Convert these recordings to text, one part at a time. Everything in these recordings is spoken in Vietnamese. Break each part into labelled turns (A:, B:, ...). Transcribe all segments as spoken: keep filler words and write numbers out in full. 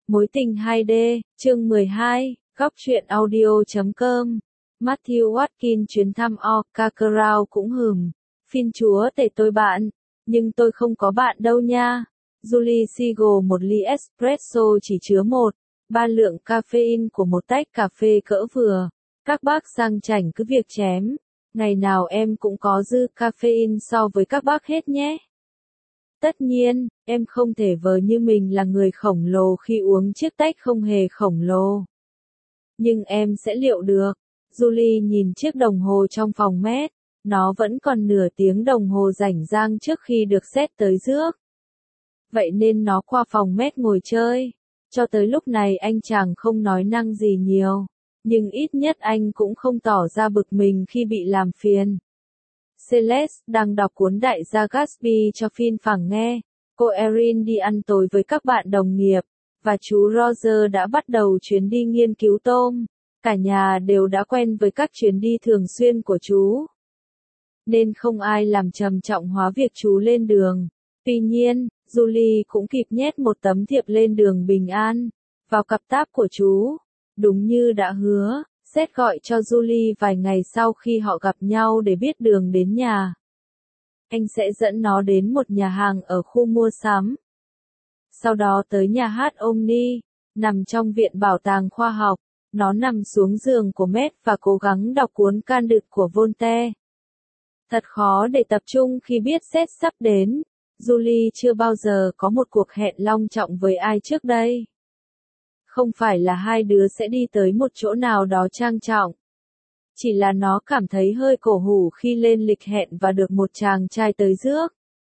A: Mối tình hai D, chương mười hai, góc truyện audio chấm com. Matthew Watkins chuyến thăm Orca Crown cũng hừm. Phin chúa tể tôi bạn, nhưng tôi không có bạn đâu nha. Julie Seagull một ly espresso chỉ chứa một, ba lượng caffeine của một tách cà phê cỡ vừa. Các bác sang chảnh cứ việc chém. Ngày nào em cũng có dư caffeine so với các bác hết nhé. Tất nhiên, em không thể vờ như mình là người khổng lồ khi uống chiếc tách không hề khổng lồ. Nhưng em sẽ liệu được. Julie nhìn chiếc đồng hồ trong phòng mét. Nó vẫn còn nửa tiếng đồng hồ rảnh rang trước khi được xét tới rước. Vậy nên nó qua phòng mét ngồi chơi. Cho tới lúc này anh chàng không nói năng gì nhiều. Nhưng ít nhất anh cũng không tỏ ra bực mình khi bị làm phiền. Celeste đang đọc cuốn Đại gia Gatsby cho Phin phẳng nghe. Cô Erin đi ăn tối với các bạn đồng nghiệp, và chú Roger đã bắt đầu chuyến đi nghiên cứu tôm. Cả nhà đều đã quen với các chuyến đi thường xuyên của chú, nên không ai làm trầm trọng hóa việc chú lên đường. Tuy nhiên, Julie cũng kịp nhét một tấm thiệp lên đường bình an vào cặp táp của chú. Đúng như đã hứa, Seth gọi cho Julie vài ngày sau khi họ gặp nhau để biết đường đến nhà. Anh sẽ dẫn nó đến một nhà hàng ở khu mua sắm. Sau đó tới nhà hát Omni, nằm trong viện bảo tàng khoa học. Nó nằm xuống giường của Matt và cố gắng đọc cuốn Candide của Voltaire. Thật khó để tập trung khi biết Seth sắp đến. Julie chưa bao giờ có một cuộc hẹn long trọng với ai trước đây. Không phải là hai đứa sẽ đi tới một chỗ nào đó trang trọng. Chỉ là nó cảm thấy hơi cổ hủ khi lên lịch hẹn và được một chàng trai tới rước.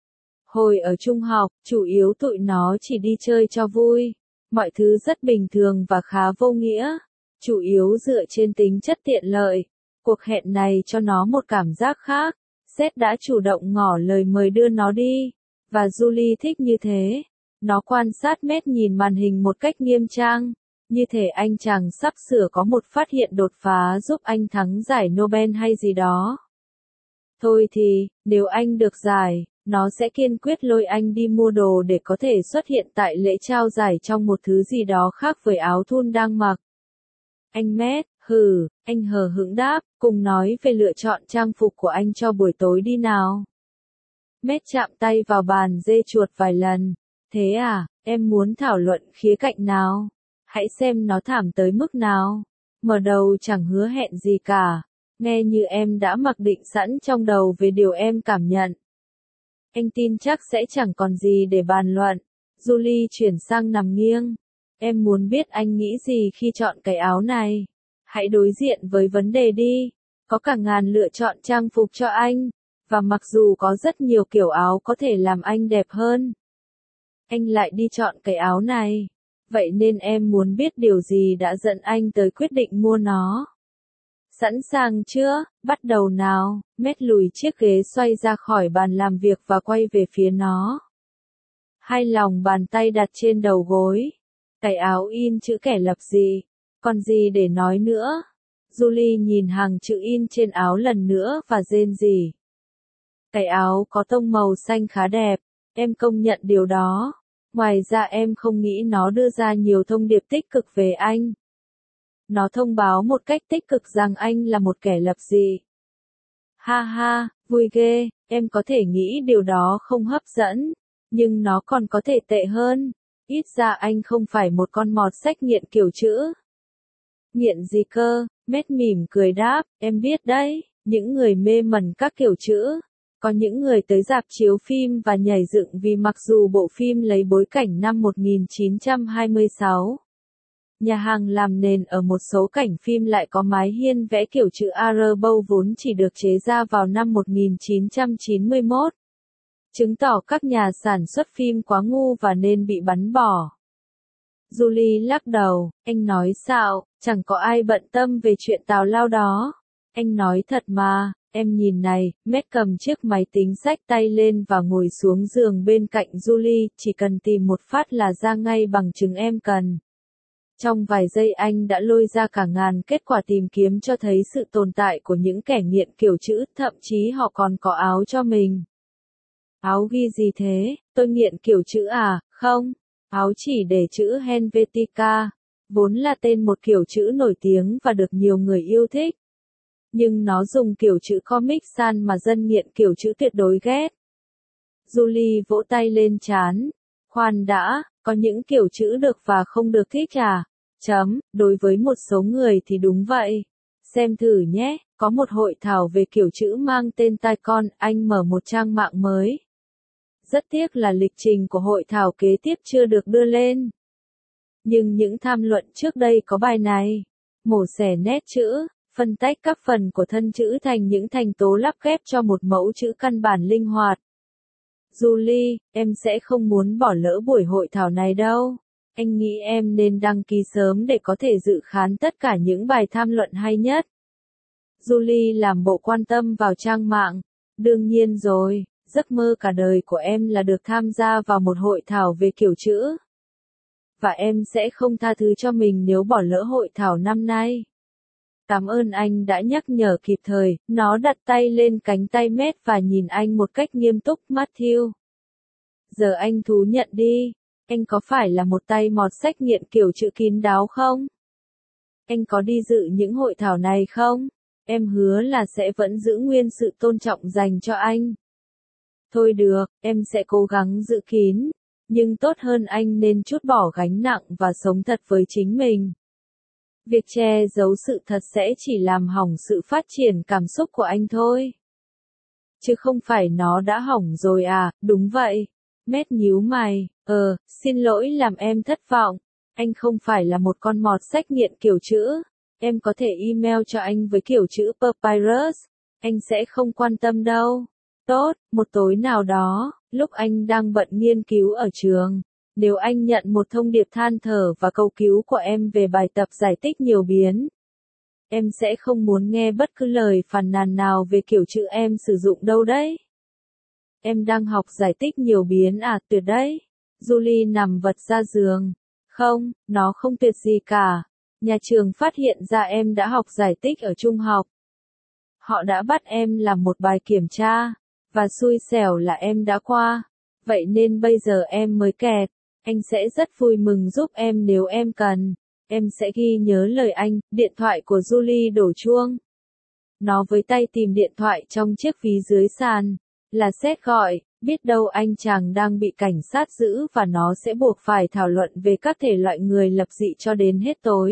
A: Hồi ở trung học, chủ yếu tụi nó chỉ đi chơi cho vui. Mọi thứ rất bình thường và khá vô nghĩa. Chủ yếu dựa trên tính chất tiện lợi. Cuộc hẹn này cho nó một cảm giác khác. Seth đã chủ động ngỏ lời mời đưa nó đi. Và Julie thích như thế. Nó quan sát Matt nhìn màn hình một cách nghiêm trang. Như thể anh chàng sắp sửa có một phát hiện đột phá giúp anh thắng giải Nobel hay gì đó. Thôi thì, nếu anh được giải, nó sẽ kiên quyết lôi anh đi mua đồ để có thể xuất hiện tại lễ trao giải trong một thứ gì đó khác với áo thun đang mặc. Anh Matt, hừ, anh hờ hững đáp, cùng nói về lựa chọn trang phục của anh cho buổi tối đi nào. Matt chạm tay vào bàn dê chuột vài lần. Thế à, em muốn thảo luận khía cạnh nào? Hãy xem nó thảm tới mức nào. Mở đầu chẳng hứa hẹn gì cả. Nghe như em đã mặc định sẵn trong đầu về điều em cảm nhận. Anh tin chắc sẽ chẳng còn gì để bàn luận. Julie chuyển sang nằm nghiêng. Em muốn biết anh nghĩ gì khi chọn cái áo này. Hãy đối diện với vấn đề đi. Có cả ngàn lựa chọn trang phục cho anh. Và mặc dù có rất nhiều kiểu áo có thể làm anh đẹp hơn, anh lại đi chọn cái áo này. Vậy nên em muốn biết điều gì đã dẫn anh tới quyết định mua nó. Sẵn sàng chưa? Bắt đầu nào. Matt lùi chiếc ghế xoay ra khỏi bàn làm việc và quay về phía nó. Hai lòng bàn tay đặt trên đầu gối. Cái áo in chữ kẻ lập gì? Còn gì để nói nữa? Julie nhìn hàng chữ in trên áo lần nữa và rên rỉ. Cái áo có tông màu xanh khá đẹp. Em công nhận điều đó. Ngoài ra em không nghĩ nó đưa ra nhiều thông điệp tích cực về anh. Nó thông báo một cách tích cực rằng anh là một kẻ lập dị. Ha ha, vui ghê, em có thể nghĩ điều đó không hấp dẫn. Nhưng nó còn có thể tệ hơn. Ít ra anh không phải một con mọt sách nghiện kiểu chữ. Nghiện gì cơ? Matt mỉm cười đáp, em biết đấy, những người mê mẩn các kiểu chữ. Có những người tới rạp chiếu phim và nhảy dựng vì mặc dù bộ phim lấy bối cảnh năm một nghìn chín trăm hai mươi sáu. Nhà hàng làm nền ở một số cảnh phim lại có mái hiên vẽ kiểu chữ Arrow vốn chỉ được chế ra vào năm một nghìn chín trăm chín mươi mốt. Chứng tỏ các nhà sản xuất phim quá ngu và nên bị bắn bỏ. Julie lắc đầu, anh nói xạo, chẳng có ai bận tâm về chuyện tào lao đó. Anh nói thật mà. Em nhìn này, Matt cầm chiếc máy tính xách tay lên và ngồi xuống giường bên cạnh Julie, chỉ cần tìm một phát là ra ngay bằng chứng em cần. Trong vài giây anh đã lôi ra cả ngàn kết quả tìm kiếm cho thấy sự tồn tại của những kẻ nghiện kiểu chữ, thậm chí họ còn có áo cho mình. Áo ghi gì thế? Tôi nghiện kiểu chữ à? Không. Áo chỉ để chữ Helvetica, vốn là tên một kiểu chữ nổi tiếng và được nhiều người yêu thích. Nhưng nó dùng kiểu chữ Comic Sans mà dân nghiện kiểu chữ tuyệt đối ghét. Julie vỗ tay lên trán. Khoan đã, có những kiểu chữ được và không được thích à? Chấm, đối với một số người thì đúng vậy. Xem thử nhé, có một hội thảo về kiểu chữ mang tên tai con, anh mở một trang mạng mới. Rất tiếc là lịch trình của hội thảo kế tiếp chưa được đưa lên. Nhưng những tham luận trước đây có bài này. Mổ xẻ nét chữ, phân tách các phần của thân chữ thành những thành tố lắp ghép cho một mẫu chữ căn bản linh hoạt. Julie, em sẽ không muốn bỏ lỡ buổi hội thảo này đâu. Anh nghĩ em nên đăng ký sớm để có thể dự khán tất cả những bài tham luận hay nhất. Julie làm bộ quan tâm vào trang mạng. Đương nhiên rồi, giấc mơ cả đời của em là được tham gia vào một hội thảo về kiểu chữ. Và em sẽ không tha thứ cho mình nếu bỏ lỡ hội thảo năm nay. Cảm ơn anh đã nhắc nhở kịp thời, nó đặt tay lên cánh tay Matt và nhìn anh một cách nghiêm túc. Matthew. Giờ anh thú nhận đi, anh có phải là một tay mọt sách nghiện kiểu chữ kín đáo không? Anh có đi dự những hội thảo này không? Em hứa là sẽ vẫn giữ nguyên sự tôn trọng dành cho anh. Thôi được, em sẽ cố gắng giữ kín, nhưng tốt hơn anh nên trút bỏ gánh nặng và sống thật với chính mình. Việc che giấu sự thật sẽ chỉ làm hỏng sự phát triển cảm xúc của anh thôi. Chứ không phải nó đã hỏng rồi à, đúng vậy. Matt nhíu mày, ờ, xin lỗi làm em thất vọng. Anh không phải là một con mọt sách nghiện kiểu chữ. Em có thể email cho anh với kiểu chữ Papyrus. Anh sẽ không quan tâm đâu. Tốt, một tối nào đó, lúc anh đang bận nghiên cứu ở trường. Nếu anh nhận một thông điệp than thở và cầu cứu của em về bài tập giải tích nhiều biến, em sẽ không muốn nghe bất cứ lời phàn nàn nào về kiểu chữ em sử dụng đâu đấy. Em đang học giải tích nhiều biến à, tuyệt đấy. Julie nằm vật ra giường. Không, nó không tuyệt gì cả. Nhà trường phát hiện ra em đã học giải tích ở trung học. Họ đã bắt em làm một bài kiểm tra, và xui xẻo là em đã qua. Vậy nên bây giờ em mới kẹt. Anh sẽ rất vui mừng giúp em nếu em cần. Em sẽ ghi nhớ lời anh. Điện thoại của Julie đổ chuông. Nó với tay tìm điện thoại trong chiếc ví dưới sàn. Là Seth gọi, biết đâu anh chàng đang bị cảnh sát giữ và nó sẽ buộc phải thảo luận về các thể loại người lập dị cho đến hết tối.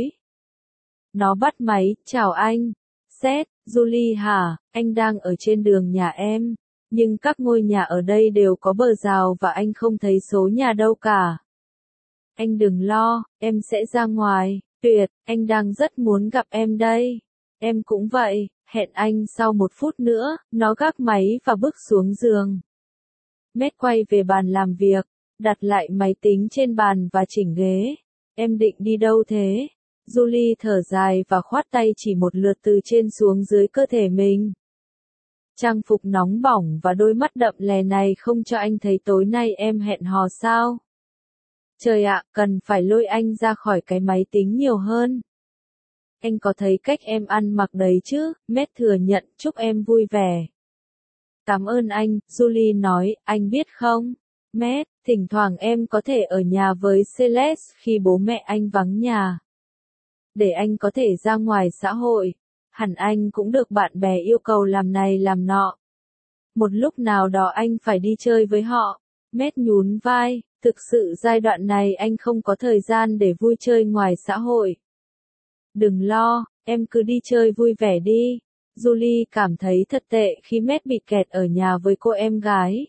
A: Nó bắt máy, chào anh. Seth, Julie hả, anh đang ở trên đường nhà em. Nhưng các ngôi nhà ở đây đều có bờ rào và anh không thấy số nhà đâu cả. Anh đừng lo, em sẽ ra ngoài. Tuyệt, anh đang rất muốn gặp em đây. Em cũng vậy, hẹn anh sau một phút nữa. Nó gác máy và bước xuống giường. Matt quay về bàn làm việc, đặt lại máy tính trên bàn và chỉnh ghế. Em định đi đâu thế? Julie thở dài và khoát tay chỉ một lượt từ trên xuống dưới cơ thể mình. Trang phục nóng bỏng và đôi mắt đậm lè này không cho anh thấy tối nay em hẹn hò sao? Trời ạ, cần phải lôi anh ra khỏi cái máy tính nhiều hơn. Anh có thấy cách em ăn mặc đấy chứ? Matt thừa nhận, chúc em vui vẻ. Cảm ơn anh, Julie nói, anh biết không? Matt, thỉnh thoảng em có thể ở nhà với Celeste khi bố mẹ anh vắng nhà. Để anh có thể ra ngoài xã hội. Hẳn anh cũng được bạn bè yêu cầu làm này làm nọ. Một lúc nào đó anh phải đi chơi với họ. Matt nhún vai, thực sự giai đoạn này anh không có thời gian để vui chơi ngoài xã hội. Đừng lo, em cứ đi chơi vui vẻ đi. Julie cảm thấy thật tệ khi Matt bị kẹt ở nhà với cô em gái.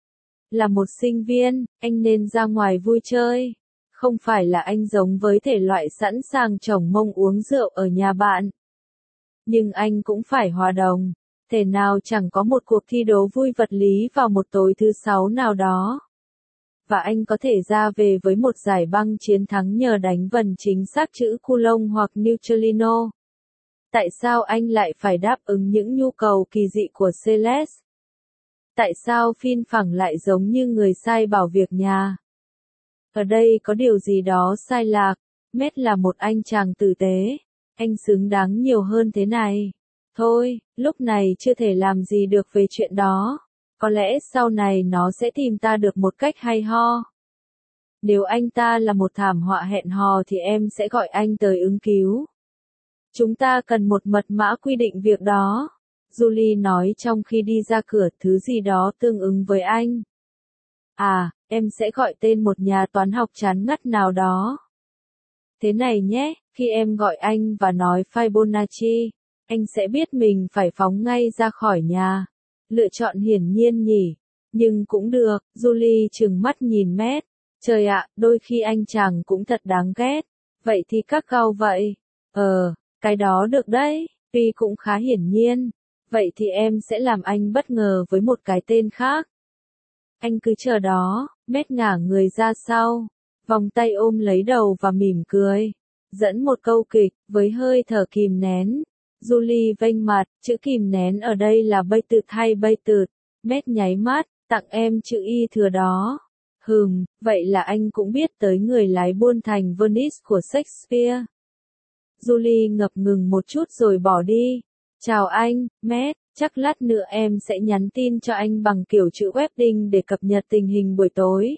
A: Là một sinh viên, anh nên ra ngoài vui chơi. Không phải là anh giống với thể loại sẵn sàng chồng mông uống rượu ở nhà bạn. Nhưng anh cũng phải hòa đồng. Thể nào chẳng có một cuộc thi đấu vui vật lý vào một tối thứ sáu nào đó. Và anh có thể ra về với một giải băng chiến thắng nhờ đánh vần chính xác chữ Coulomb hoặc Neutrino. Tại sao anh lại phải đáp ứng những nhu cầu kỳ dị của Celeste? Tại sao Phin phẳng lại giống như người sai bảo việc nhà? Ở đây có điều gì đó sai lạc. Matt là một anh chàng tử tế. Anh xứng đáng nhiều hơn thế này. Thôi, lúc này chưa thể làm gì được về chuyện đó. Có lẽ sau này nó sẽ tìm ta được một cách hay ho. Nếu anh ta là một thảm họa hẹn hò thì em sẽ gọi anh tới ứng cứu. Chúng ta cần một mật mã quy định việc đó. Julie nói trong khi đi ra cửa, thứ gì đó tương ứng với anh. À, em sẽ gọi tên một nhà toán học chán ngắt nào đó. Thế này nhé, khi em gọi anh và nói Fibonacci, anh sẽ biết mình phải phóng ngay ra khỏi nhà. Lựa chọn hiển nhiên nhỉ. Nhưng cũng được, Julie trừng mắt nhìn Matt. Trời ạ, đôi khi anh chàng cũng thật đáng ghét. Vậy thì các gao vậy. Ờ, cái đó được đấy, tuy cũng khá hiển nhiên. Vậy thì em sẽ làm anh bất ngờ với một cái tên khác. Anh cứ chờ đó, Matt ngả người ra sau, vòng tay ôm lấy đầu và mỉm cười. Dẫn một câu kịch, với hơi thở kìm nén. Julie vênh mặt, chữ kìm nén ở đây là bây tụt hay bây tụt. Matt nháy mắt, tặng em chữ y thừa đó. Hừm, vậy là anh cũng biết tới người lái buôn thành Venice của Shakespeare. Julie ngập ngừng một chút rồi bỏ đi. Chào anh, Matt, chắc lát nữa em sẽ nhắn tin cho anh bằng kiểu chữ wedding để cập nhật tình hình buổi tối.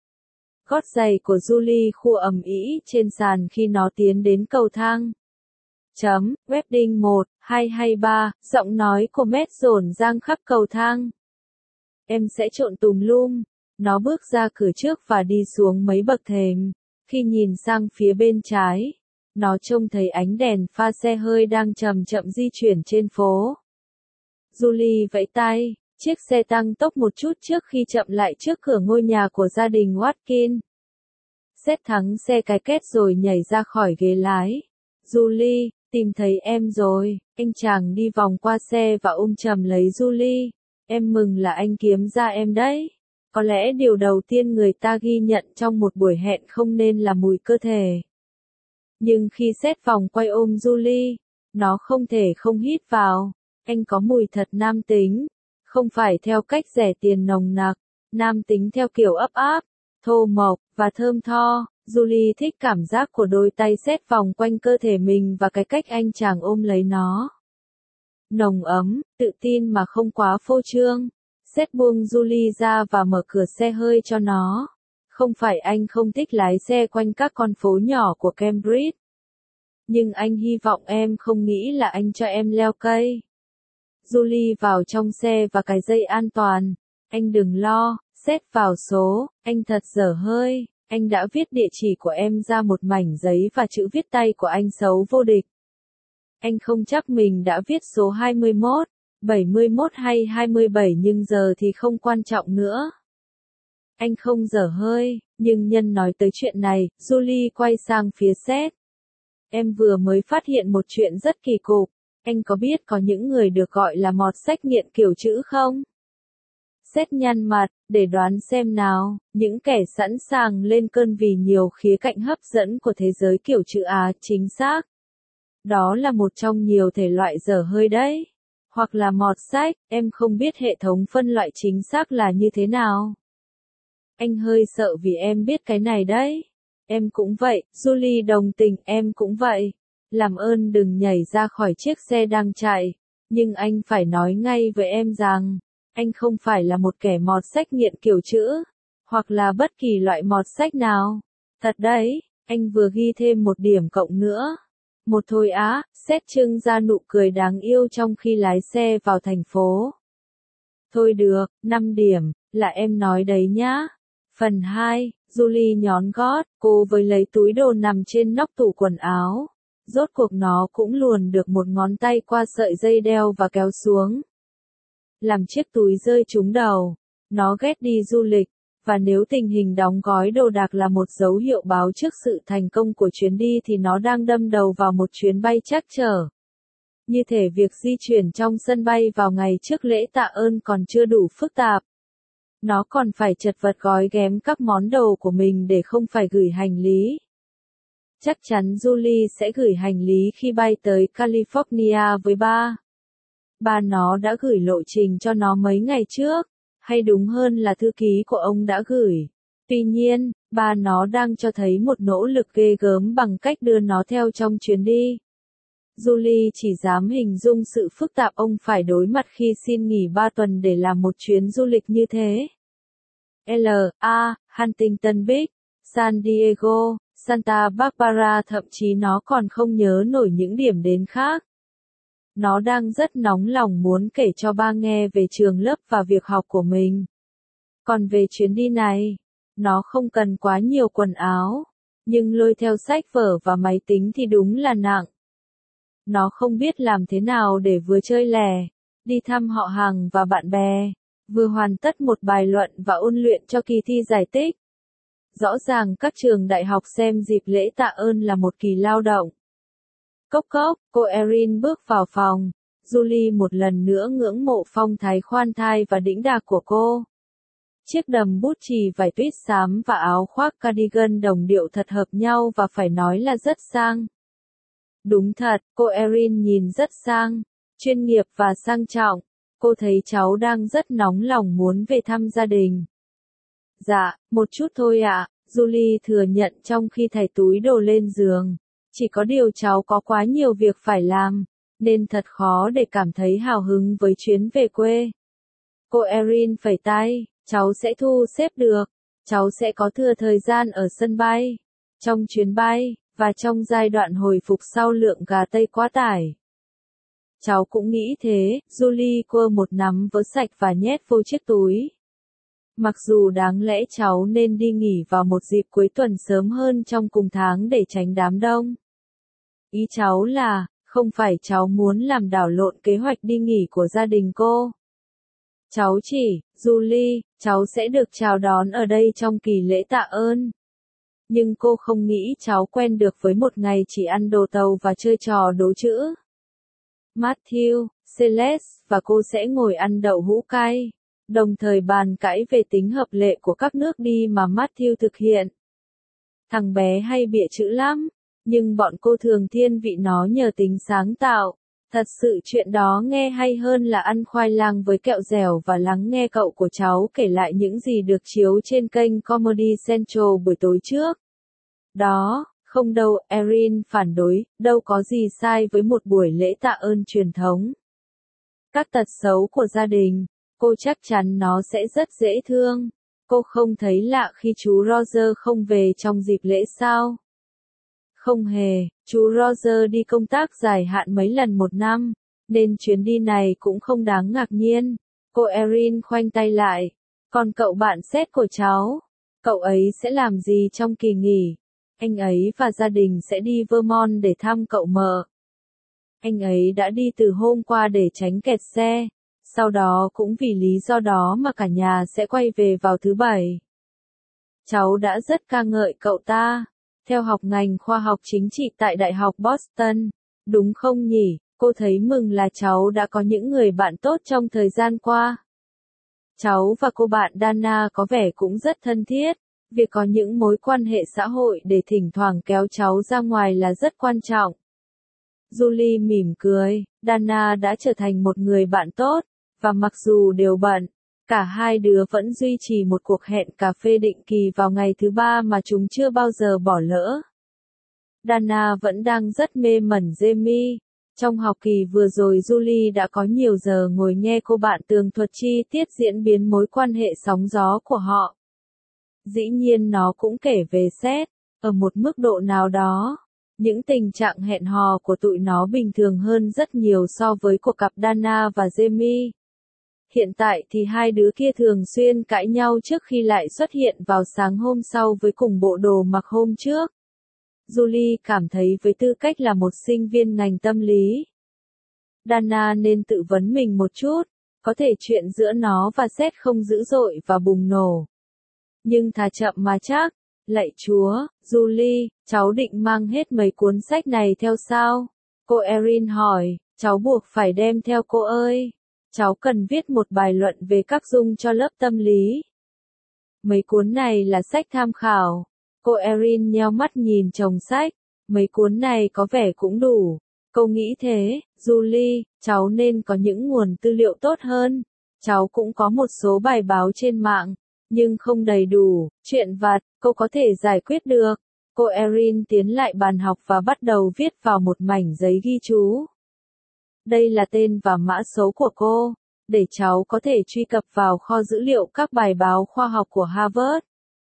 A: Gót giày của Julie khua ầm ĩ trên sàn khi nó tiến đến cầu thang. Chấm, wedding một, hai hay ba, giọng nói của Matt rồn rang khắp cầu thang. Em sẽ trộn tùm lum. Nó bước ra cửa trước và đi xuống mấy bậc thềm. Khi nhìn sang phía bên trái, nó trông thấy ánh đèn pha xe hơi đang chậm chậm di chuyển trên phố. Julie vẫy tay, chiếc xe tăng tốc một chút trước khi chậm lại trước cửa ngôi nhà của gia đình Watkin. Seth thắng xe cái két rồi nhảy ra khỏi ghế lái. Julie, tìm thấy em rồi. Anh chàng đi vòng qua xe và ôm chầm lấy Julie. Em mừng là anh kiếm ra em đấy. Có lẽ điều đầu tiên người ta ghi nhận trong một buổi hẹn không nên là mùi cơ thể. Nhưng khi Seth vòng quay ôm Julie, nó không thể không hít vào. Anh có mùi thật nam tính. Không phải theo cách rẻ tiền nồng nặc. Nam tính theo kiểu ấp áp, thô mộc, và thơm tho. Julie thích cảm giác của đôi tay Seth vòng quanh cơ thể mình và cái cách anh chàng ôm lấy nó. Nồng ấm, tự tin mà không quá phô trương. Seth buông Julie ra và mở cửa xe hơi cho nó. Không phải anh không thích lái xe quanh các con phố nhỏ của Cambridge. Nhưng anh hy vọng em không nghĩ là anh cho em leo cây. Julie vào trong xe và cài dây an toàn. Anh đừng lo, Seth vào số, anh thật dở hơi. Anh đã viết địa chỉ của em ra một mảnh giấy và chữ viết tay của anh xấu vô địch. Anh không chắc mình đã viết số hai mươi mốt, bảy mươi mốt hay hai mươi bảy nhưng giờ thì không quan trọng nữa. Anh không dở hơi, nhưng nhân nói tới chuyện này, Julie quay sang phía Seth. Em vừa mới phát hiện một chuyện rất kỳ cục. Anh có biết có những người được gọi là mọt sách nghiện kiểu chữ không? Seth nhăn mặt, để đoán xem nào, những kẻ sẵn sàng lên cơn vì nhiều khía cạnh hấp dẫn của thế giới kiểu chữ Á, chính xác. Đó là một trong nhiều thể loại dở hơi đấy. Hoặc là mọt sách, em không biết hệ thống phân loại chính xác là như thế nào. Anh hơi sợ vì em biết cái này đấy. Em cũng vậy, Julie đồng tình, em cũng vậy. Làm ơn đừng nhảy ra khỏi chiếc xe đang chạy. Nhưng anh phải nói ngay với em rằng, anh không phải là một kẻ mọt sách nghiện kiểu chữ, hoặc là bất kỳ loại mọt sách nào. Thật đấy, anh vừa ghi thêm một điểm cộng nữa. Một thôi á, Seth trưng ra nụ cười đáng yêu trong khi lái xe vào thành phố. Thôi được, năm điểm, là em nói đấy nhá. Phần hai, Julie nhón gót, cô với lấy túi đồ nằm trên nóc tủ quần áo. Rốt cuộc nó cũng luồn được một ngón tay qua sợi dây đeo và kéo xuống. Làm chiếc túi rơi trúng đầu. Nó ghét đi du lịch, và nếu tình hình đóng gói đồ đạc là một dấu hiệu báo trước sự thành công của chuyến đi thì nó đang đâm đầu vào một chuyến bay trắc trở. Như thể việc di chuyển trong sân bay vào ngày trước lễ tạ ơn còn chưa đủ phức tạp. Nó còn phải chật vật gói ghém các món đồ của mình để không phải gửi hành lý. Chắc chắn Julie sẽ gửi hành lý khi bay tới California với ba. Ba nó đã gửi lộ trình cho nó mấy ngày trước, hay đúng hơn là thư ký của ông đã gửi. Tuy nhiên, ba nó đang cho thấy một nỗ lực ghê gớm bằng cách đưa nó theo trong chuyến đi. Julie chỉ dám hình dung sự phức tạp ông phải đối mặt khi xin nghỉ ba tuần để làm một chuyến du lịch như thế. L A Huntington Beach, San Diego, Santa Barbara, thậm chí nó còn không nhớ nổi những điểm đến khác. Nó đang rất nóng lòng muốn kể cho ba nghe về trường lớp và việc học của mình. Còn về chuyến đi này, nó không cần quá nhiều quần áo, nhưng lôi theo sách vở và máy tính thì đúng là nặng. Nó không biết làm thế nào để vừa chơi lẻ, đi thăm họ hàng và bạn bè, vừa hoàn tất một bài luận và ôn luyện cho kỳ thi giải tích. Rõ ràng các trường đại học xem dịp lễ tạ ơn là một kỳ lao động. Cốc cốc, cô Erin bước vào phòng. Julie một lần nữa ngưỡng mộ phong thái khoan thai và đĩnh đạc của cô. Chiếc đầm bút chì vải tuyết xám và áo khoác cardigan đồng điệu thật hợp nhau và phải nói là rất sang. Đúng thật, cô Erin nhìn rất sang, chuyên nghiệp và sang trọng. Cô thấy cháu đang rất nóng lòng muốn về thăm gia đình. Dạ, một chút thôi ạ, Julie thừa nhận trong khi thảy túi đồ lên giường. Chỉ có điều cháu có quá nhiều việc phải làm, nên thật khó để cảm thấy hào hứng với chuyến về quê. Cô Erin phẩy tay, cháu sẽ thu xếp được, cháu sẽ có thừa thời gian ở sân bay, trong chuyến bay, và trong giai đoạn hồi phục sau lượng gà tây quá tải. Cháu cũng nghĩ thế, Julie quơ một nắm vớ sạch và nhét vô chiếc túi. Mặc dù đáng lẽ cháu nên đi nghỉ vào một dịp cuối tuần sớm hơn trong cùng tháng để tránh đám đông. Ý cháu là, không phải cháu muốn làm đảo lộn kế hoạch đi nghỉ của gia đình cô. Cháu chỉ, Julie, cháu sẽ được chào đón ở đây trong kỳ lễ tạ ơn. Nhưng cô không nghĩ cháu quen được với một ngày chỉ ăn đồ tàu và chơi trò đố chữ. Matthew, Celeste và cô sẽ ngồi ăn đậu hũ cay, đồng thời bàn cãi về tính hợp lệ của các nước đi mà Matthew thực hiện. Thằng bé hay bịa chữ lắm, nhưng bọn cô thường thiên vị nó nhờ tính sáng tạo. Thật sự chuyện đó nghe hay hơn là ăn khoai lang với kẹo dẻo và lắng nghe cậu của cháu kể lại những gì được chiếu trên kênh Comedy Central buổi tối trước. Đó, không đâu, Erin phản đối, đâu có gì sai với một buổi lễ tạ ơn truyền thống. Các tật xấu của gia đình, cô chắc chắn nó sẽ rất dễ thương. Cô không thấy lạ khi chú Roger không về trong dịp lễ sao? Không hề, chú Roger đi công tác dài hạn mấy lần một năm, nên chuyến đi này cũng không đáng ngạc nhiên. Cô Erin khoanh tay lại. Còn cậu bạn Seth của cháu, cậu ấy sẽ làm gì trong kỳ nghỉ? Anh ấy và gia đình sẽ đi Vermont để thăm cậu mợ. Anh ấy đã đi từ hôm qua để tránh kẹt xe, sau đó cũng vì lý do đó mà cả nhà sẽ quay về vào thứ bảy. Cháu đã rất ca ngợi cậu ta, theo học ngành khoa học chính trị tại Đại học Boston, đúng không nhỉ? Cô thấy mừng là cháu đã có những người bạn tốt trong thời gian qua. Cháu và cô bạn Dana có vẻ cũng rất thân thiết. Việc có những mối quan hệ xã hội để thỉnh thoảng kéo cháu ra ngoài là rất quan trọng. Julie mỉm cười, Dana đã trở thành một người bạn tốt, và mặc dù đều bận, cả hai đứa vẫn duy trì một cuộc hẹn cà phê định kỳ vào ngày thứ ba mà chúng chưa bao giờ bỏ lỡ. Dana vẫn đang rất mê mẩn Jamie. Trong học kỳ vừa rồi Julie đã có nhiều giờ ngồi nghe cô bạn tường thuật chi tiết diễn biến mối quan hệ sóng gió của họ. Dĩ nhiên nó cũng kể về Seth, ở một mức độ nào đó. Những tình trạng hẹn hò của tụi nó bình thường hơn rất nhiều so với của cặp Dana và Jamie. Hiện tại thì hai đứa kia thường xuyên cãi nhau trước khi lại xuất hiện vào sáng hôm sau với cùng bộ đồ mặc hôm trước. Julie cảm thấy với tư cách là một sinh viên ngành tâm lý, Dana nên tự vấn mình một chút, có thể chuyện giữa nó và Seth không dữ dội và bùng nổ. Nhưng thà chậm mà chắc. Lạy Chúa, Julie, cháu định mang hết mấy cuốn sách này theo sao? Cô Erin hỏi, cháu buộc phải đem theo cô ơi. Cháu cần viết một bài luận về các dung cho lớp tâm lý. Mấy cuốn này là sách tham khảo. Cô Erin nheo mắt nhìn chồng sách. Mấy cuốn này có vẻ cũng đủ. Cô nghĩ thế, Julie, cháu nên có những nguồn tư liệu tốt hơn. Cháu cũng có một số bài báo trên mạng, nhưng không đầy đủ. Chuyện vặt, cô có thể giải quyết được. Cô Erin tiến lại bàn học và bắt đầu viết vào một mảnh giấy ghi chú. Đây là tên và mã số của cô, để cháu có thể truy cập vào kho dữ liệu các bài báo khoa học của Harvard.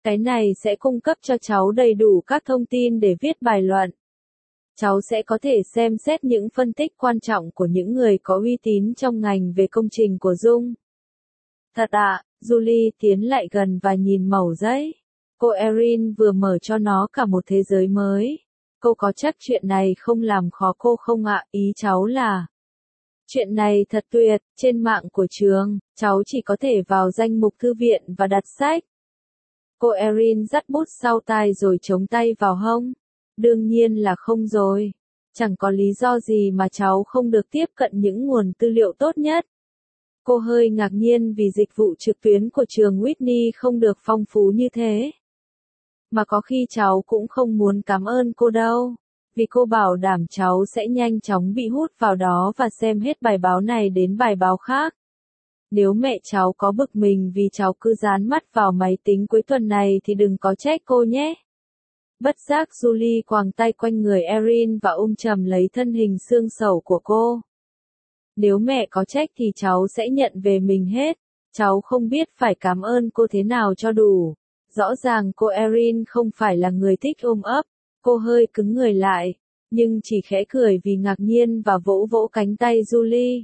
A: Cái này sẽ cung cấp cho cháu đầy đủ các thông tin để viết bài luận. Cháu sẽ có thể xem xét những phân tích quan trọng của những người có uy tín trong ngành về công trình của Dung. Thật ạ, à, Julie tiến lại gần và nhìn mẩu giấy. Cô Erin vừa mở cho nó cả một thế giới mới. Cô có chắc chuyện này không làm khó cô không ạ? Ý cháu là... Chuyện này thật tuyệt, trên mạng của trường, cháu chỉ có thể vào danh mục thư viện và đặt sách. Cô Erin dắt bút sau tai rồi chống tay vào hông. Đương nhiên là không rồi. Chẳng có lý do gì mà cháu không được tiếp cận những nguồn tư liệu tốt nhất. Cô hơi ngạc nhiên vì dịch vụ trực tuyến của trường Whitney không được phong phú như thế. Mà có khi cháu cũng không muốn cảm ơn cô đâu. Vì cô bảo đảm cháu sẽ nhanh chóng bị hút vào đó và xem hết bài báo này đến bài báo khác. Nếu mẹ cháu có bực mình vì cháu cứ dán mắt vào máy tính cuối tuần này thì đừng có trách cô nhé. Bất giác Julie quàng tay quanh người Erin và ôm chầm lấy thân hình xương sầu của cô. Nếu mẹ có trách thì cháu sẽ nhận về mình hết. Cháu không biết phải cảm ơn cô thế nào cho đủ. Rõ ràng cô Erin không phải là người thích ôm ấp. Cô hơi cứng người lại, nhưng chỉ khẽ cười vì ngạc nhiên và vỗ vỗ cánh tay Julie.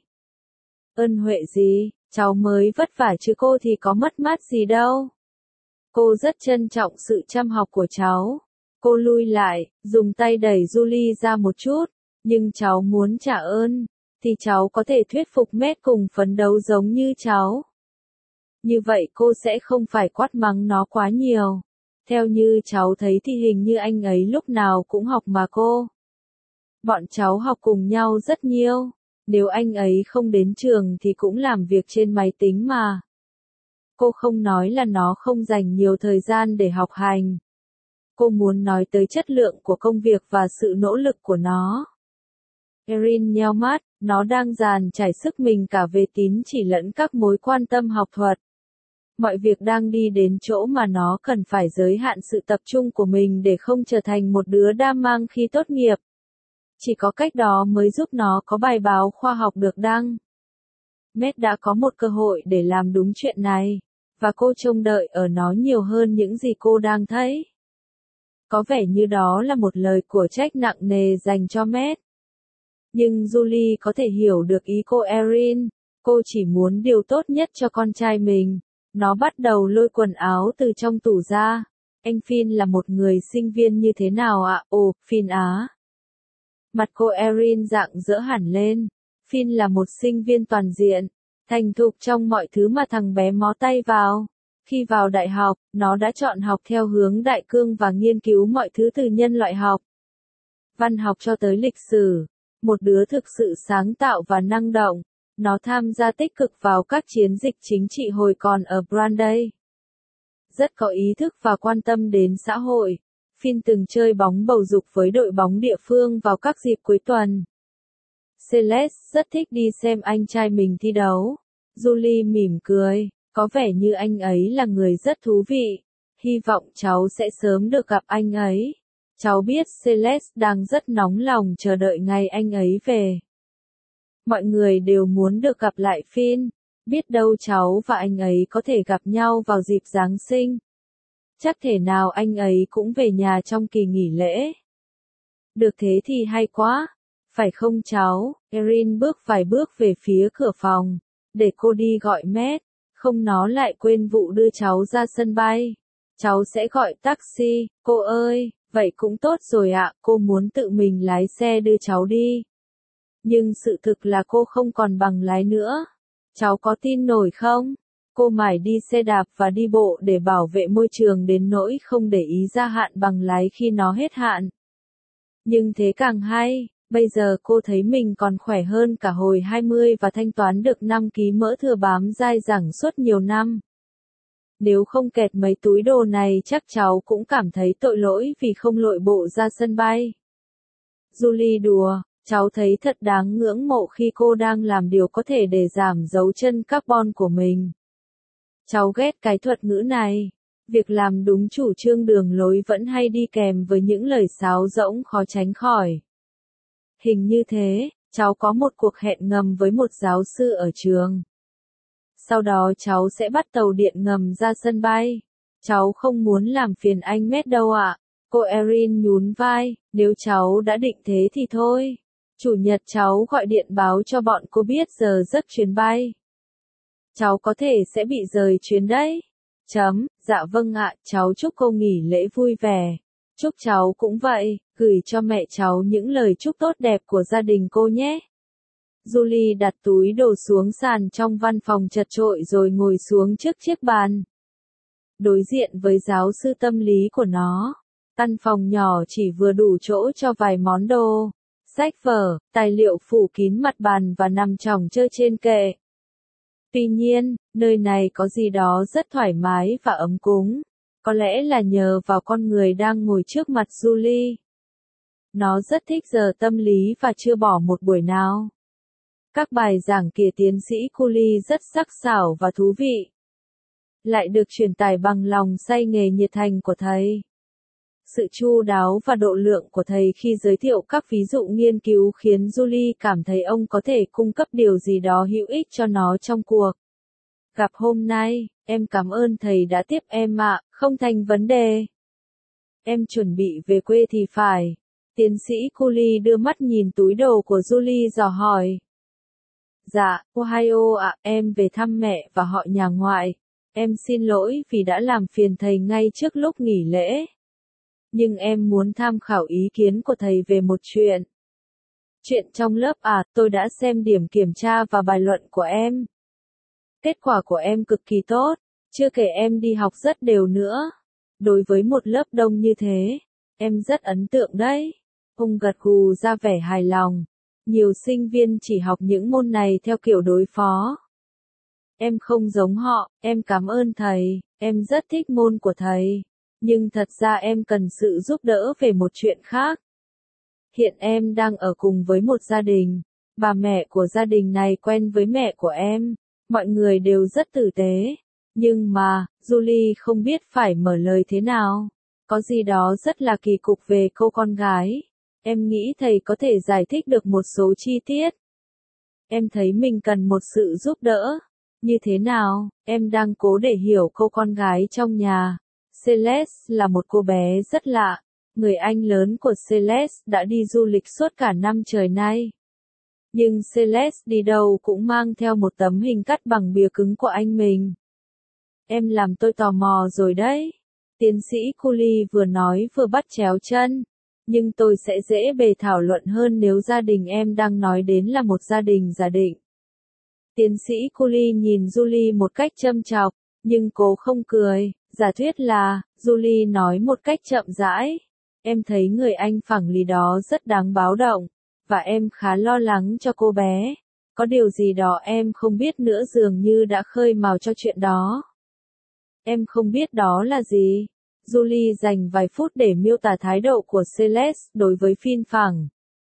A: Ơn huệ gì, cháu mới vất vả chứ cô thì có mất mát gì đâu. Cô rất trân trọng sự chăm học của cháu. Cô lui lại, dùng tay đẩy Julie ra một chút, nhưng cháu muốn trả ơn, thì cháu có thể thuyết phục Matt cùng phấn đấu giống như cháu. Như vậy cô sẽ không phải quát mắng nó quá nhiều. Theo như cháu thấy thì hình như anh ấy lúc nào cũng học mà cô. Bọn cháu học cùng nhau rất nhiều. Nếu anh ấy không đến trường thì cũng làm việc trên máy tính mà. Cô không nói là nó không dành nhiều thời gian để học hành. Cô muốn nói tới chất lượng của công việc và sự nỗ lực của nó. Erin nheo mắt, nó đang dàn trải sức mình cả về tín chỉ lẫn các mối quan tâm học thuật. Mọi việc đang đi đến chỗ mà nó cần phải giới hạn sự tập trung của mình để không trở thành một đứa đa mang khi tốt nghiệp. Chỉ có cách đó mới giúp nó có bài báo khoa học được đăng. Matt đã có một cơ hội để làm đúng chuyện này, và cô trông đợi ở nó nhiều hơn những gì cô đang thấy. Có vẻ như đó là một lời của trách nặng nề dành cho Matt. Nhưng Julie có thể hiểu được ý cô Erin, cô chỉ muốn điều tốt nhất cho con trai mình. Nó bắt đầu lôi quần áo từ trong tủ ra. Anh Finn là một người sinh viên như thế nào ạ? À? Ồ, Finn á. Mặt cô Erin rạng rỡ hẳn lên. Finn là một sinh viên toàn diện, thành thục trong mọi thứ mà thằng bé mó tay vào. Khi vào đại học, nó đã chọn học theo hướng đại cương và nghiên cứu mọi thứ từ nhân loại học, văn học cho tới lịch sử. Một đứa thực sự sáng tạo và năng động. Nó tham gia tích cực vào các chiến dịch chính trị hồi còn ở Brandeis. Rất có ý thức và quan tâm đến xã hội. Finn từng chơi bóng bầu dục với đội bóng địa phương vào các dịp cuối tuần. Celeste rất thích đi xem anh trai mình thi đấu. Julie mỉm cười, có vẻ như anh ấy là người rất thú vị. Hy vọng cháu sẽ sớm được gặp anh ấy. Cháu biết Celeste đang rất nóng lòng chờ đợi ngày anh ấy về. Mọi người đều muốn được gặp lại Finn. Biết đâu cháu và anh ấy có thể gặp nhau vào dịp Giáng sinh. Chắc thể nào anh ấy cũng về nhà trong kỳ nghỉ lễ. Được thế thì hay quá. Phải không cháu? Erin bước vài bước về phía cửa phòng. Để cô đi gọi Matt. Không nó lại quên vụ đưa cháu ra sân bay. Cháu sẽ gọi taxi. Cô ơi, vậy cũng tốt rồi ạ. Cô muốn tự mình lái xe đưa cháu đi. Nhưng sự thực là cô không còn bằng lái nữa. Cháu có tin nổi không? Cô mải đi xe đạp và đi bộ để bảo vệ môi trường đến nỗi không để ý gia hạn bằng lái khi nó hết hạn. Nhưng thế càng hay, bây giờ cô thấy mình còn khỏe hơn cả hồi hai mươi và thanh toán được năm ký mỡ thừa bám dai dẳng suốt nhiều năm. Nếu không kẹt mấy túi đồ này chắc cháu cũng cảm thấy tội lỗi vì không lội bộ ra sân bay. Julie đùa. Cháu thấy thật đáng ngưỡng mộ khi cô đang làm điều có thể để giảm dấu chân carbon của mình. Cháu ghét cái thuật ngữ này. Việc làm đúng chủ trương đường lối vẫn hay đi kèm với những lời sáo rỗng khó tránh khỏi. Hình như thế, cháu có một cuộc hẹn ngầm với một giáo sư ở trường. Sau đó cháu sẽ bắt tàu điện ngầm ra sân bay. Cháu không muốn làm phiền anh Matt đâu ạ. Cô Erin nhún vai, nếu cháu đã định thế thì thôi. Chủ nhật cháu gọi điện báo cho bọn cô biết giờ giấc chuyến bay. Cháu có thể sẽ bị rời chuyến đấy. Chấm, dạ vâng ạ, cháu chúc cô nghỉ lễ vui vẻ. Chúc cháu cũng vậy, gửi cho mẹ cháu những lời chúc tốt đẹp của gia đình cô nhé. Julie đặt túi đồ xuống sàn trong văn phòng chật chội rồi ngồi xuống trước chiếc bàn. Đối diện với giáo sư tâm lý của nó, căn phòng nhỏ chỉ vừa đủ chỗ cho vài món đồ, sách vở, tài liệu phủ kín mặt bàn và nằm chồng chơ trên kệ. Tuy nhiên, nơi này có gì đó rất thoải mái và ấm cúng, có lẽ là nhờ vào con người đang ngồi trước mặt Julie. Nó rất thích giờ tâm lý và chưa bỏ một buổi nào. Các bài giảng của tiến sĩ Cooley rất sắc sảo và thú vị, lại được truyền tải bằng lòng say nghề nhiệt thành của thầy. Sự chu đáo và độ lượng của thầy khi giới thiệu các ví dụ nghiên cứu khiến Julie cảm thấy ông có thể cung cấp điều gì đó hữu ích cho nó trong cuộc gặp hôm nay. Em cảm ơn thầy đã tiếp em ạ, không thành vấn đề. Em chuẩn bị về quê thì phải. Tiến sĩ Cooley đưa mắt nhìn túi đồ của Julie dò hỏi. Dạ, Ohio ạ, em về thăm mẹ và họ nhà ngoại. Em xin lỗi vì đã làm phiền thầy ngay trước lúc nghỉ lễ. Nhưng em muốn tham khảo ý kiến của thầy về một chuyện. Chuyện trong lớp à, tôi đã xem điểm kiểm tra và bài luận của em. Kết quả của em cực kỳ tốt, chưa kể em đi học rất đều nữa. Đối với một lớp đông như thế, em rất ấn tượng đấy. Ông gật gù ra vẻ hài lòng. Nhiều sinh viên chỉ học những môn này theo kiểu đối phó. Em không giống họ, em cảm ơn thầy, em rất thích môn của thầy. Nhưng thật ra em cần sự giúp đỡ về một chuyện khác. Hiện em đang ở cùng với một gia đình. Bà mẹ của gia đình này quen với mẹ của em. Mọi người đều rất tử tế. Nhưng mà, Julie không biết phải mở lời thế nào. Có gì đó rất là kỳ cục về cô con gái. Em nghĩ thầy có thể giải thích được một số chi tiết. Em thấy mình cần một sự giúp đỡ. Như thế nào, em đang cố để hiểu cô con gái trong nhà. Celeste là một cô bé rất lạ. Người anh lớn của Celeste đã đi du lịch suốt cả năm trời nay. Nhưng Celeste đi đâu cũng mang theo một tấm hình cắt bằng bìa cứng của anh mình. Em làm tôi tò mò rồi đấy. Tiến sĩ Cooley vừa nói vừa bắt chéo chân. Nhưng tôi sẽ dễ bề thảo luận hơn nếu gia đình em đang nói đến là một gia đình giả định. Tiến sĩ Cooley nhìn Julie một cách châm chọc, nhưng cô không cười. Giả thuyết là, Julie nói một cách chậm rãi. Em thấy người anh phẳng lì đó rất đáng báo động, và em khá lo lắng cho cô bé. Có điều gì đó em không biết nữa dường như đã khơi mào cho chuyện đó. Em không biết đó là gì. Julie dành vài phút để miêu tả thái độ của Celeste đối với Phin phẳng.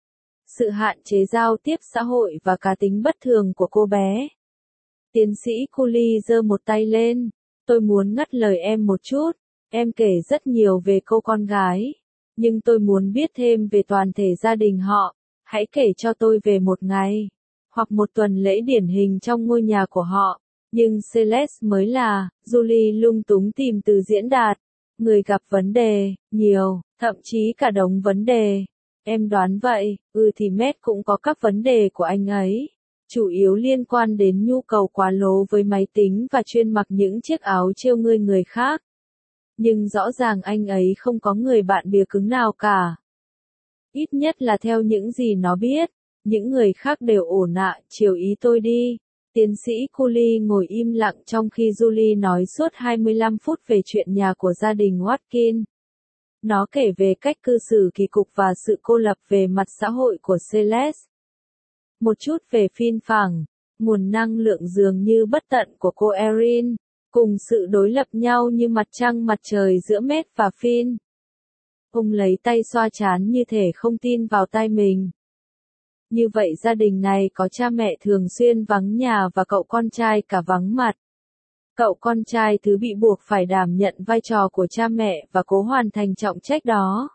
A: Sự hạn chế giao tiếp xã hội và cá tính bất thường của cô bé. Tiến sĩ Cooley giơ một tay lên. Tôi muốn ngắt lời em một chút. Em kể rất nhiều về cô con gái. Nhưng tôi muốn biết thêm về toàn thể gia đình họ. Hãy kể cho tôi về một ngày. Hoặc một tuần lễ điển hình trong ngôi nhà của họ. Nhưng Celeste mới là, Julie lung túng tìm từ diễn đạt. Người gặp vấn đề, nhiều, thậm chí cả đống vấn đề. Em đoán vậy, ừ thì Matt cũng có các vấn đề của anh ấy. Chủ yếu liên quan đến nhu cầu quá lố với máy tính và chuyên mặc những chiếc áo trêu ngươi người khác. Nhưng rõ ràng anh ấy không có người bạn bìa cứng nào cả. Ít nhất là theo những gì nó biết. Những người khác đều ổn ạ, chiều ý tôi đi. Tiến sĩ Cooley ngồi im lặng trong khi Julie nói suốt hai mươi lăm phút về chuyện nhà của gia đình Watkins. Nó kể về cách cư xử kỳ cục và sự cô lập về mặt xã hội của Celeste. Một chút về Phin phẳng, nguồn năng lượng dường như bất tận của cô Erin, cùng sự đối lập nhau như mặt trăng mặt trời giữa Matt và Phin. Ông lấy tay xoa trán như thể không tin vào tai mình. Như vậy gia đình này có cha mẹ thường xuyên vắng nhà và cậu con trai cả vắng mặt. Cậu con trai thứ bị buộc phải đảm nhận vai trò của cha mẹ và cố hoàn thành trọng trách đó.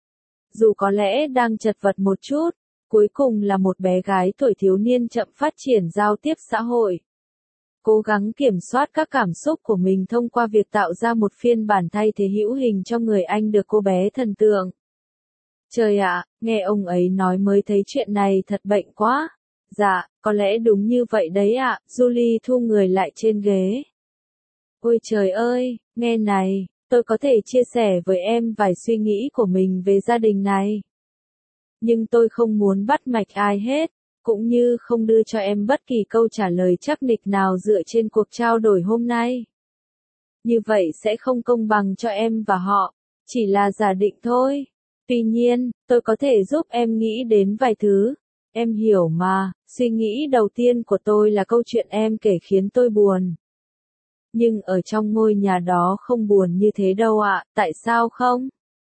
A: Dù có lẽ đang chật vật một chút, cuối cùng là một bé gái tuổi thiếu niên chậm phát triển giao tiếp xã hội. Cố gắng kiểm soát các cảm xúc của mình thông qua việc tạo ra một phiên bản thay thế hữu hình cho người anh được cô bé thần tượng. Trời ạ, nghe ông ấy nói mới thấy chuyện này thật bệnh quá. Dạ, có lẽ đúng như vậy đấy ạ, Julie thu người lại trên ghế. Ôi trời ơi, nghe này, tôi có thể chia sẻ với em vài suy nghĩ của mình về gia đình này. Nhưng tôi không muốn bắt mạch ai hết, cũng như không đưa cho em bất kỳ câu trả lời chắc nịch nào dựa trên cuộc trao đổi hôm nay. Như vậy sẽ không công bằng cho em và họ, chỉ là giả định thôi. Tuy nhiên, tôi có thể giúp em nghĩ đến vài thứ. Em hiểu mà, suy nghĩ đầu tiên của tôi là câu chuyện em kể khiến tôi buồn. Nhưng ở trong ngôi nhà đó không buồn như thế đâu ạ, tại sao không?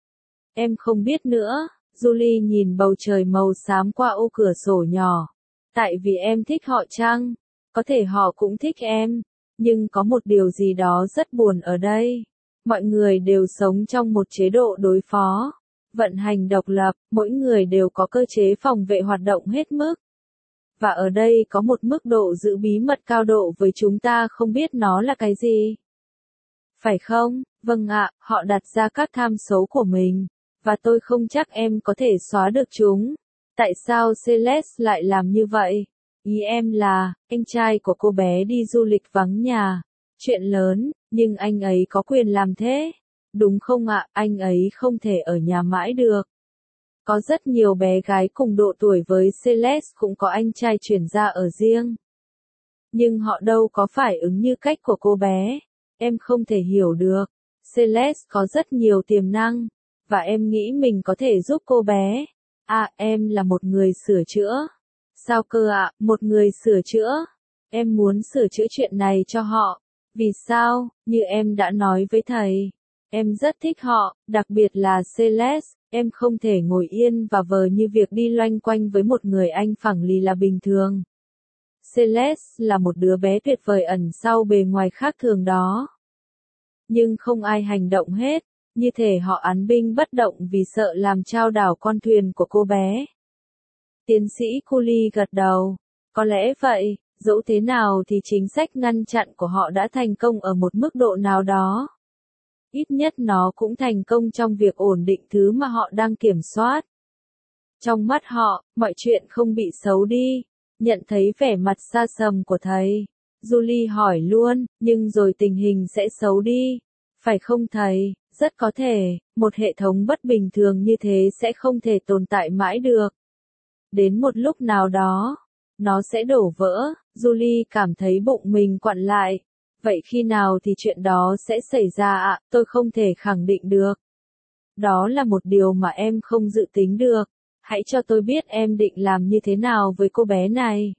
A: Em không biết nữa, Julie nhìn bầu trời màu xám qua ô cửa sổ nhỏ. Tại vì em thích họ chăng? Có thể họ cũng thích em. Nhưng có một điều gì đó rất buồn ở đây. Mọi người đều sống trong một chế độ đối phó. Vận hành độc lập, mỗi người đều có cơ chế phòng vệ hoạt động hết mức. Và ở đây có một mức độ giữ bí mật cao độ với chúng ta không biết nó là cái gì. Phải không? Vâng ạ, họ đặt ra các tham số của mình. Và tôi không chắc em có thể xóa được chúng. Tại sao Celeste lại làm như vậy? Ý em là, anh trai của cô bé đi du lịch vắng nhà. Chuyện lớn, nhưng anh ấy có quyền làm thế. Đúng không ạ, anh ấy không thể ở nhà mãi được. Có rất nhiều bé gái cùng độ tuổi với Celeste cũng có anh trai chuyển ra ở riêng. Nhưng họ đâu có phải ứng như cách của cô bé. Em không thể hiểu được. Celeste có rất nhiều tiềm năng. Và em nghĩ mình có thể giúp cô bé. À, em là một người sửa chữa. Sao cơ ạ, một người sửa chữa? Em muốn sửa chữa chuyện này cho họ. Vì sao, như em đã nói với thầy. Em rất thích họ, đặc biệt là Celeste. Em không thể ngồi yên và vờ như việc đi loanh quanh với một người anh phẳng lì là bình thường. Celeste là một đứa bé tuyệt vời ẩn sau bề ngoài khác thường đó. Nhưng không ai hành động hết, như thể họ án binh bất động vì sợ làm chao đảo con thuyền của cô bé. Tiến sĩ Cooley gật đầu. Có lẽ vậy, dẫu thế nào thì chính sách ngăn chặn của họ đã thành công ở một mức độ nào đó. Ít nhất nó cũng thành công trong việc ổn định thứ mà họ đang kiểm soát. Trong mắt họ, mọi chuyện không bị xấu đi. Nhận thấy vẻ mặt xa sầm của thầy, Julie hỏi luôn, nhưng rồi tình hình sẽ xấu đi. Phải không thầy? Rất có thể, một hệ thống bất bình thường như thế sẽ không thể tồn tại mãi được. Đến một lúc nào đó, nó sẽ đổ vỡ. Julie cảm thấy bụng mình quặn lại. Vậy khi nào thì chuyện đó sẽ xảy ra ạ? À, tôi không thể khẳng định được. Đó là một điều mà em không dự tính được. Hãy cho tôi biết em định làm như thế nào với cô bé này.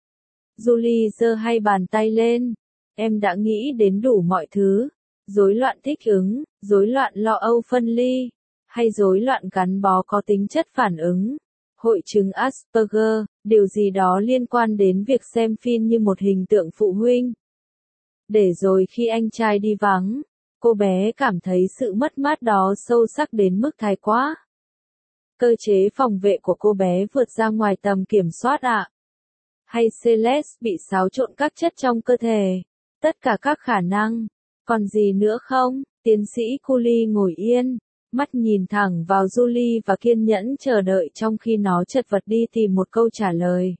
A: Julie giơ hai bàn tay lên. Em đã nghĩ đến đủ mọi thứ. Rối loạn thích ứng, rối loạn lo âu phân ly, hay rối loạn gắn bó có tính chất phản ứng. Hội chứng Asperger, điều gì đó liên quan đến việc xem phim như một hình tượng phụ huynh. Để rồi khi anh trai đi vắng, cô bé cảm thấy sự mất mát đó sâu sắc đến mức thái quá. Cơ chế phòng vệ của cô bé vượt ra ngoài tầm kiểm soát ạ. À? Hay Celeste bị xáo trộn các chất trong cơ thể. Tất cả các khả năng. Còn gì nữa không? Tiến sĩ Cooley ngồi yên, mắt nhìn thẳng vào Julie và kiên nhẫn chờ đợi trong khi nó chật vật đi tìm một câu trả lời.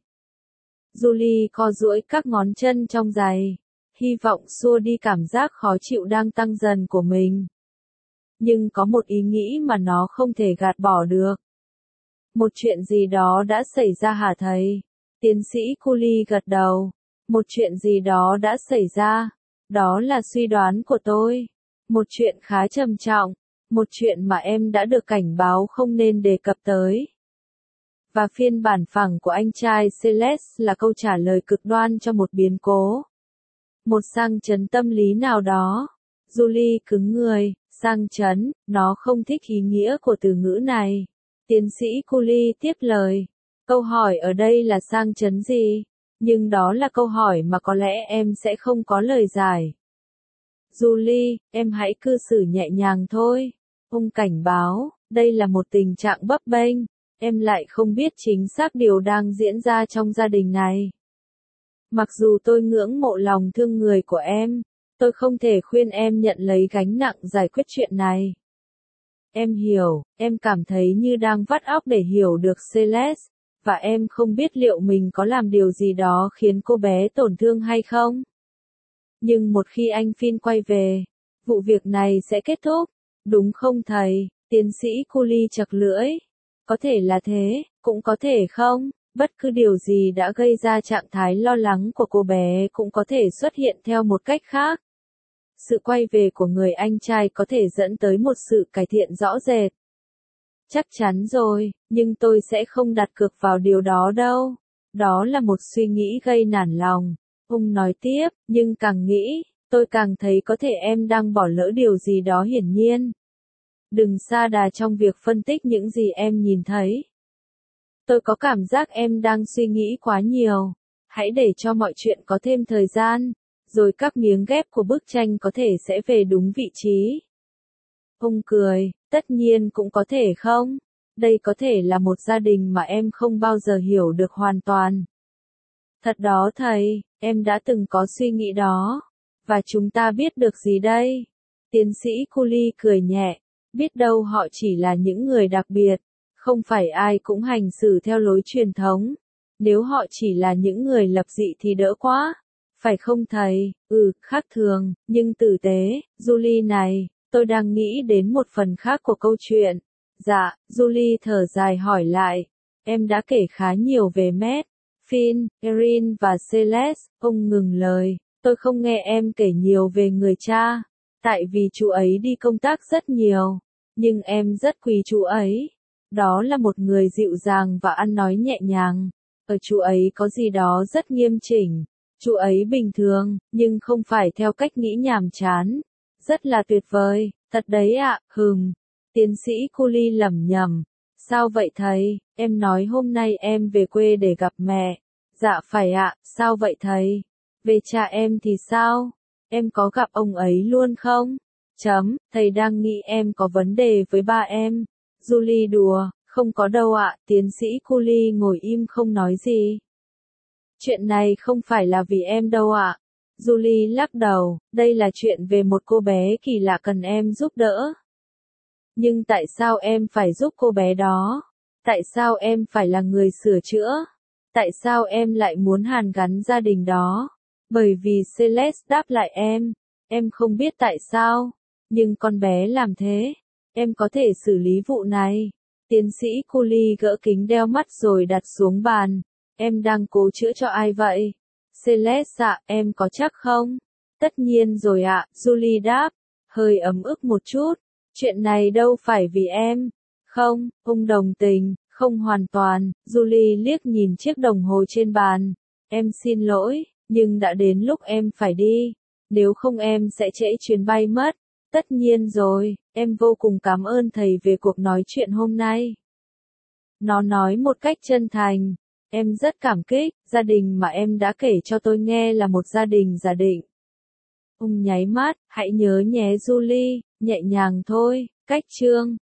A: Julie co duỗi các ngón chân trong giày, hy vọng xua đi cảm giác khó chịu đang tăng dần của mình. Nhưng có một ý nghĩ mà nó không thể gạt bỏ được. Một chuyện gì đó đã xảy ra hả thầy? Tiến sĩ Cooley gật đầu. Một chuyện gì đó đã xảy ra. Đó là suy đoán của tôi. Một chuyện khá trầm trọng. Một chuyện mà em đã được cảnh báo không nên đề cập tới. Và phiên bản phẳng của anh trai Celeste là câu trả lời cực đoan cho một biến cố. Một sang chấn tâm lý nào đó. Julie cứng người, sang chấn, nó không thích ý nghĩa của từ ngữ này. Tiến sĩ Cooley tiếp lời. Câu hỏi ở đây là sang chấn gì? Nhưng đó là câu hỏi mà có lẽ em sẽ không có lời giải. Julie, em hãy cư xử nhẹ nhàng thôi. Ông cảnh báo, đây là một tình trạng bấp bênh. Em lại không biết chính xác điều đang diễn ra trong gia đình này. Mặc dù tôi ngưỡng mộ lòng thương người của em, tôi không thể khuyên em nhận lấy gánh nặng giải quyết chuyện này. Em hiểu, em cảm thấy như đang vắt óc để hiểu được Celeste, và em không biết liệu mình có làm điều gì đó khiến cô bé tổn thương hay không. Nhưng một khi anh Finn quay về, vụ việc này sẽ kết thúc, đúng không thầy? Tiến sĩ Cooley chật lưỡi. Có thể là thế, cũng có thể không, bất cứ điều gì đã gây ra trạng thái lo lắng của cô bé cũng có thể xuất hiện theo một cách khác. Sự quay về của người anh trai có thể dẫn tới một sự cải thiện rõ rệt. Chắc chắn rồi, nhưng tôi sẽ không đặt cược vào điều đó đâu. Đó là một suy nghĩ gây nản lòng. Ông nói tiếp, nhưng càng nghĩ, tôi càng thấy có thể em đang bỏ lỡ điều gì đó hiển nhiên. Đừng sa đà trong việc phân tích những gì em nhìn thấy. Tôi có cảm giác em đang suy nghĩ quá nhiều. Hãy để cho mọi chuyện có thêm thời gian, rồi các miếng ghép của bức tranh có thể sẽ về đúng vị trí. Ông cười, tất nhiên cũng có thể không. Đây có thể là một gia đình mà em không bao giờ hiểu được hoàn toàn. Thật đó thầy, em đã từng có suy nghĩ đó. Và chúng ta biết được gì đây? Tiến sĩ Cooley cười nhẹ. Biết đâu họ chỉ là những người đặc biệt. Không phải ai cũng hành xử theo lối truyền thống. Nếu họ chỉ là những người lập dị thì đỡ quá. Phải không thầy? Ừ, khác thường, nhưng tử tế. Julie này, tôi đang nghĩ đến một phần khác của câu chuyện. Dạ, Julie thở dài hỏi lại. Em đã kể khá nhiều về Matt, Finn, Erin và Celeste. Ông ngừng lời. Tôi không nghe em kể nhiều về người cha. Tại vì chú ấy đi công tác rất nhiều. Nhưng em rất quý chú ấy. Đó là một người dịu dàng và ăn nói nhẹ nhàng. Ở chú ấy có gì đó rất nghiêm chỉnh. Chú ấy bình thường, nhưng không phải theo cách nghĩ nhàm chán. Rất là tuyệt vời, thật đấy ạ, à, hừm. Tiến sĩ Cooley lẩm nhẩm. Sao vậy thầy, em nói hôm nay em về quê để gặp mẹ. Dạ phải ạ, à, sao vậy thầy? Về cha em thì sao? Em có gặp ông ấy luôn không? Chấm, thầy đang nghĩ em có vấn đề với ba em. Julie đùa, không có đâu ạ, à, tiến sĩ Cooley ngồi im không nói gì. Chuyện này không phải là vì em đâu ạ. À. Julie lắc đầu, đây là chuyện về một cô bé kỳ lạ cần em giúp đỡ. Nhưng tại sao em phải giúp cô bé đó? Tại sao em phải là người sửa chữa? Tại sao em lại muốn hàn gắn gia đình đó? Bởi vì Celeste đáp lại em. Em không biết tại sao. Nhưng con bé làm thế. Em có thể xử lý vụ này. Tiến sĩ Cooley gỡ kính đeo mắt rồi đặt xuống bàn. Em đang cố chữa cho ai vậy? Celeste ạ, em có chắc không? Tất nhiên rồi ạ, Julie đáp. Hơi ấm ức một chút. Chuyện này đâu phải vì em. Không, ông đồng tình, không hoàn toàn. Julie liếc nhìn chiếc đồng hồ trên bàn. Em xin lỗi, nhưng đã đến lúc em phải đi. Nếu không em sẽ trễ chuyến bay mất. Tất nhiên rồi, em vô cùng cảm ơn thầy về cuộc nói chuyện hôm nay. Nó nói một cách chân thành. Em rất cảm kích, gia đình mà em đã kể cho tôi nghe là một gia đình giả định. Ông nháy mắt, hãy nhớ nhé Julie, nhẹ nhàng thôi, cách chương.